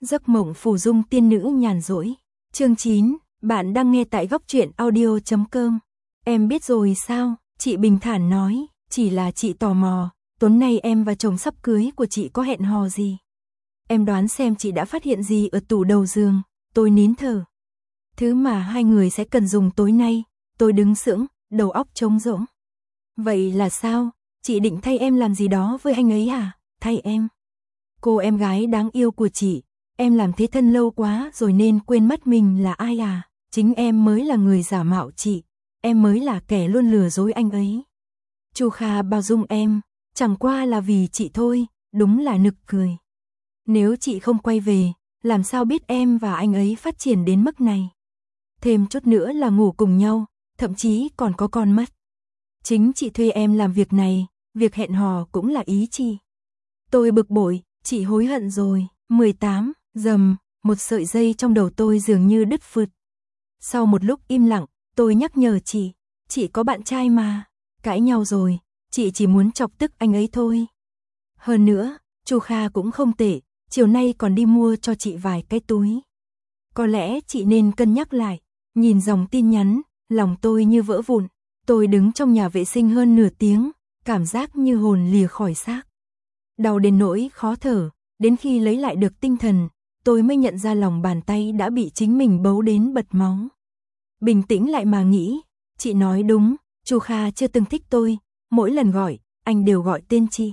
Giấc mộng phù dung tiên nữ nhàn rỗi. Chương 9, bạn đang nghe tại góc truyện audio.com. Em biết rồi sao? Chị bình thản nói, chỉ là chị tò mò, tối nay em và chồng sắp cưới của chị có hẹn hò gì? Em đoán xem chị đã phát hiện gì ở tủ đầu giường. Tôi nín thở. Thứ mà hai người sẽ cần dùng tối nay. Tôi đứng sững, đầu óc trống rỗng. Vậy là sao? Chị định thay em làm gì đó với anh ấy à? Thay em? Cô em gái đáng yêu của chị, em làm thế thân lâu quá rồi nên quên mất mình là ai à? Chính em mới là người giả mạo chị, em mới là kẻ luôn lừa dối anh ấy. Chu Kha bao dung em, chẳng qua là vì chị thôi, đúng là nực cười. Nếu chị không quay về, làm sao biết em và anh ấy phát triển đến mức này? Thêm chút nữa là ngủ cùng nhau, thậm chí còn có con mất. Chính chị thuê em làm việc này, việc hẹn hò cũng là ý chị. Tôi bực bội, chị hối hận rồi. 18, rầm, một sợi dây trong đầu tôi dường như đứt phụt. Sau một lúc im lặng, tôi nhắc nhở chị có bạn trai mà. Cãi nhau rồi, chị chỉ muốn chọc tức anh ấy thôi. Hơn nữa, Chu Kha cũng không tệ, chiều nay còn đi mua cho chị vài cái túi. Có lẽ chị nên cân nhắc lại. Nhìn dòng tin nhắn, lòng tôi như vỡ vụn. Tôi đứng trong nhà vệ sinh hơn nửa tiếng, cảm giác như hồn lìa khỏi xác. Đau đến nỗi khó thở, đến khi lấy lại được tinh thần, tôi mới nhận ra lòng bàn tay đã bị chính mình bấu đến bật máu. Bình tĩnh lại mà nghĩ, chị nói đúng, Chu Kha chưa từng thích tôi, mỗi lần gọi, anh đều gọi tên chị.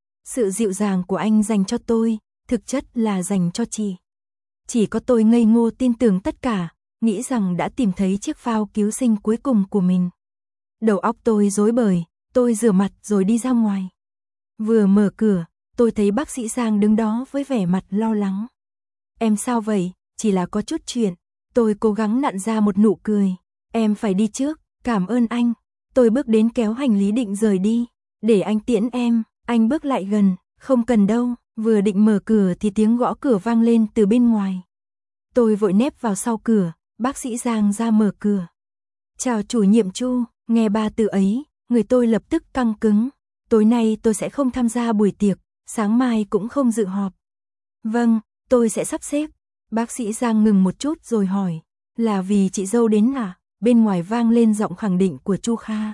Sự dịu dàng của anh dành cho tôi, thực chất là dành cho chị. Chỉ có tôi ngây ngô tin tưởng tất cả, nghĩ rằng đã tìm thấy chiếc phao cứu sinh cuối cùng của mình. Đầu óc tôi rối bời, tôi rửa mặt rồi đi ra ngoài. Vừa mở cửa, tôi thấy bác sĩ Giang đứng đó với vẻ mặt lo lắng. Em sao vậy? Chỉ là có chút chuyện. Tôi cố gắng nặn ra một nụ cười. Em phải đi trước, cảm ơn anh. Tôi bước đến kéo hành lý định rời đi. Để anh tiễn em. Anh bước lại gần, không cần đâu. Vừa định mở cửa thì tiếng gõ cửa vang lên từ bên ngoài. Tôi vội nép vào sau cửa, bác sĩ Giang ra mở cửa. Chào chủ nhiệm Chu, nghe ba từ ấy, người tôi lập tức căng cứng. Tối nay tôi sẽ không tham gia buổi tiệc, sáng mai cũng không dự họp. Vâng, tôi sẽ sắp xếp. Bác sĩ Giang ngừng một chút rồi hỏi, là vì chị dâu đến à? Bên ngoài vang lên giọng khẳng định của Chu Kha.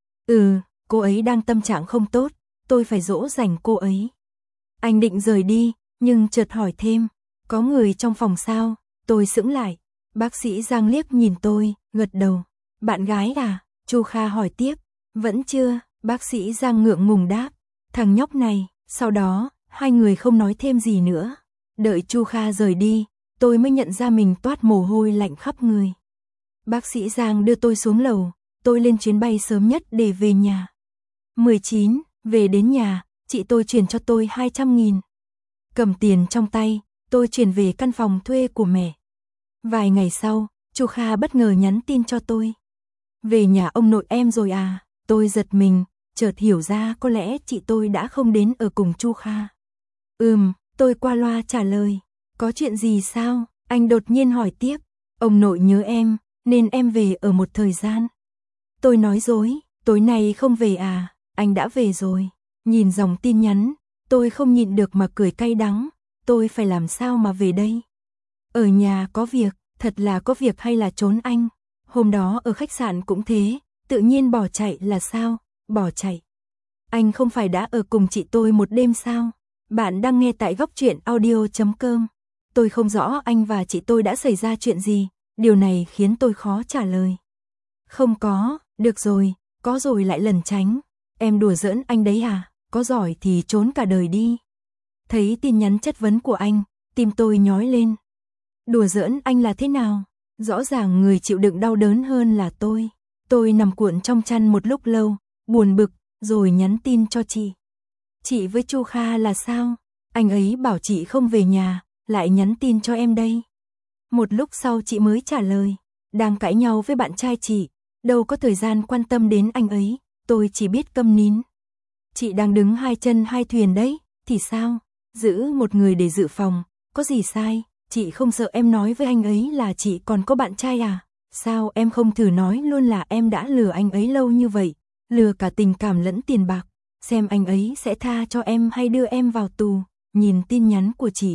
Cô ấy đang tâm trạng không tốt, tôi phải dỗ dành cô ấy. Anh định rời đi, nhưng chợt hỏi thêm, có người trong phòng sao? Tôi sững lại. Bác sĩ Giang liếc nhìn tôi, gật đầu. Bạn gái à? Chu Kha hỏi tiếp. Vẫn chưa, bác sĩ Giang ngượng ngùng đáp. Thằng nhóc này. Sau đó, hai người không nói thêm gì nữa. Đợi Chu Kha rời đi, tôi mới nhận ra mình toát mồ hôi lạnh khắp người. Bác sĩ Giang đưa tôi xuống lầu, tôi lên chuyến bay sớm nhất để về nhà. 19, về đến nhà, chị tôi chuyển cho tôi 200.000. Cầm tiền trong tay, tôi chuyển về căn phòng thuê của mẹ. Vài ngày sau, Chu Kha bất ngờ nhắn tin cho tôi. Về nhà ông nội em rồi à? Tôi giật mình, chợt hiểu ra có lẽ chị tôi đã không đến ở cùng Chu Kha. Tôi qua loa trả lời. Có chuyện gì sao? Anh đột nhiên hỏi tiếp. Ông nội nhớ em, nên em về ở một thời gian. Tôi nói dối, tối nay không về à? Anh đã về rồi. Nhìn dòng tin nhắn, tôi không nhịn được mà cười cay đắng. Tôi phải làm sao mà về đây? Ở nhà có việc, thật là có việc hay là trốn anh? Hôm đó ở khách sạn cũng thế, tự nhiên bỏ chạy là sao? Bỏ chạy. Anh không phải đã ở cùng chị tôi một đêm sao? Bạn đang nghe tại góc truyện audio.com. Tôi không rõ anh và chị tôi đã xảy ra chuyện gì, điều này khiến tôi khó trả lời. Không có, được rồi, có rồi lại lẩn tránh. Em đùa giỡn anh đấy à? Có giỏi thì trốn cả đời đi. Thấy tin nhắn chất vấn của anh, tim tôi nhói lên. Đùa giỡn anh là thế nào? Rõ ràng người chịu đựng đau đớn hơn là tôi. Tôi nằm cuộn trong chăn một lúc lâu, buồn bực, rồi nhắn tin cho chị. Chị với Chu Kha là sao? Anh ấy bảo chị không về nhà, lại nhắn tin cho em đây. Một lúc sau chị mới trả lời, đang cãi nhau với bạn trai chị, đâu có thời gian quan tâm đến anh ấy, tôi chỉ biết câm nín. Chị đang đứng hai chân hai thuyền đấy, thì sao? Giữ một người để dự phòng, có gì sai? Chị không sợ em nói với anh ấy là chị còn có bạn trai à? Sao em không thử nói luôn là em đã lừa anh ấy lâu như vậy, lừa cả tình cảm lẫn tiền bạc, xem anh ấy sẽ tha cho em hay đưa em vào tù. Nhìn tin nhắn của chị,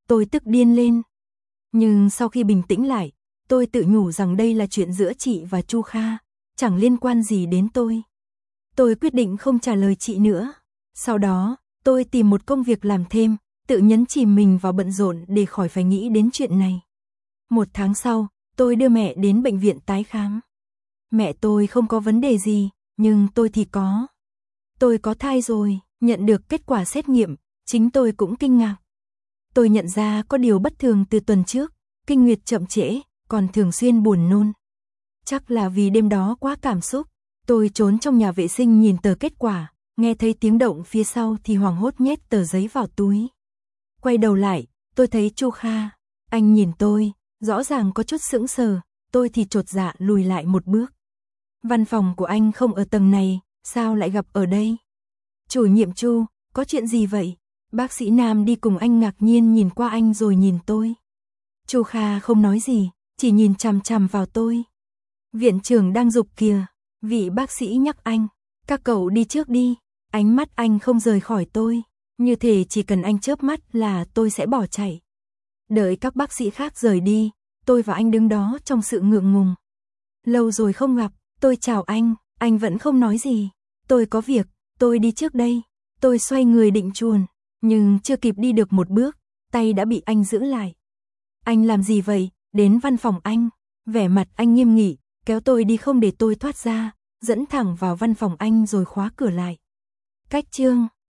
tôi tức điên lên. Nhưng sau khi bình tĩnh lại, tôi tự nhủ rằng đây là chuyện giữa chị và Chu Kha, chẳng liên quan gì đến tôi. Tôi quyết định không trả lời chị nữa. Sau đó, tôi tìm một công việc làm thêm, tự nhấn chìm mình vào bận rộn để khỏi phải nghĩ đến chuyện này. 1 tháng sau, tôi đưa mẹ đến bệnh viện tái khám. Mẹ tôi không có vấn đề gì, nhưng tôi thì có. Tôi có thai rồi, nhận được kết quả xét nghiệm, chính tôi cũng kinh ngạc. Tôi nhận ra có điều bất thường từ tuần trước, kinh nguyệt chậm trễ, còn thường xuyên buồn nôn. Chắc là vì đêm đó quá cảm xúc, tôi trốn trong nhà vệ sinh nhìn tờ kết quả, nghe thấy tiếng động phía sau thì hoảng hốt nhét tờ giấy vào túi. Quay đầu lại, tôi thấy Chu Kha, anh nhìn tôi, rõ ràng có chút sững sờ, tôi thì chột dạ lùi lại một bước. Văn phòng của anh không ở tầng này, sao lại gặp ở đây? Chủ nhiệm Chu, có chuyện gì vậy? Bác sĩ Nam đi cùng anh ngạc nhiên nhìn qua anh rồi nhìn tôi. Chu Kha không nói gì, chỉ nhìn chằm chằm vào tôi. Viện trưởng đang giục kìa, vị bác sĩ nhắc anh, các cậu đi trước đi, ánh mắt anh không rời khỏi tôi, như thể chỉ cần anh chớp mắt là tôi sẽ bỏ chạy. Đợi các bác sĩ khác rời đi, tôi và anh đứng đó trong sự ngượng ngùng. Lâu rồi không gặp, tôi chào anh vẫn không nói gì. Tôi có việc, tôi đi trước đây. Tôi xoay người định chuồn, nhưng chưa kịp đi được một bước, tay đã bị anh giữ lại. Anh làm gì vậy? Đến văn phòng anh. Vẻ mặt anh nghiêm nghị, kéo tôi đi không để tôi thoát ra, dẫn thẳng vào văn phòng anh rồi khóa cửa lại. Cách chương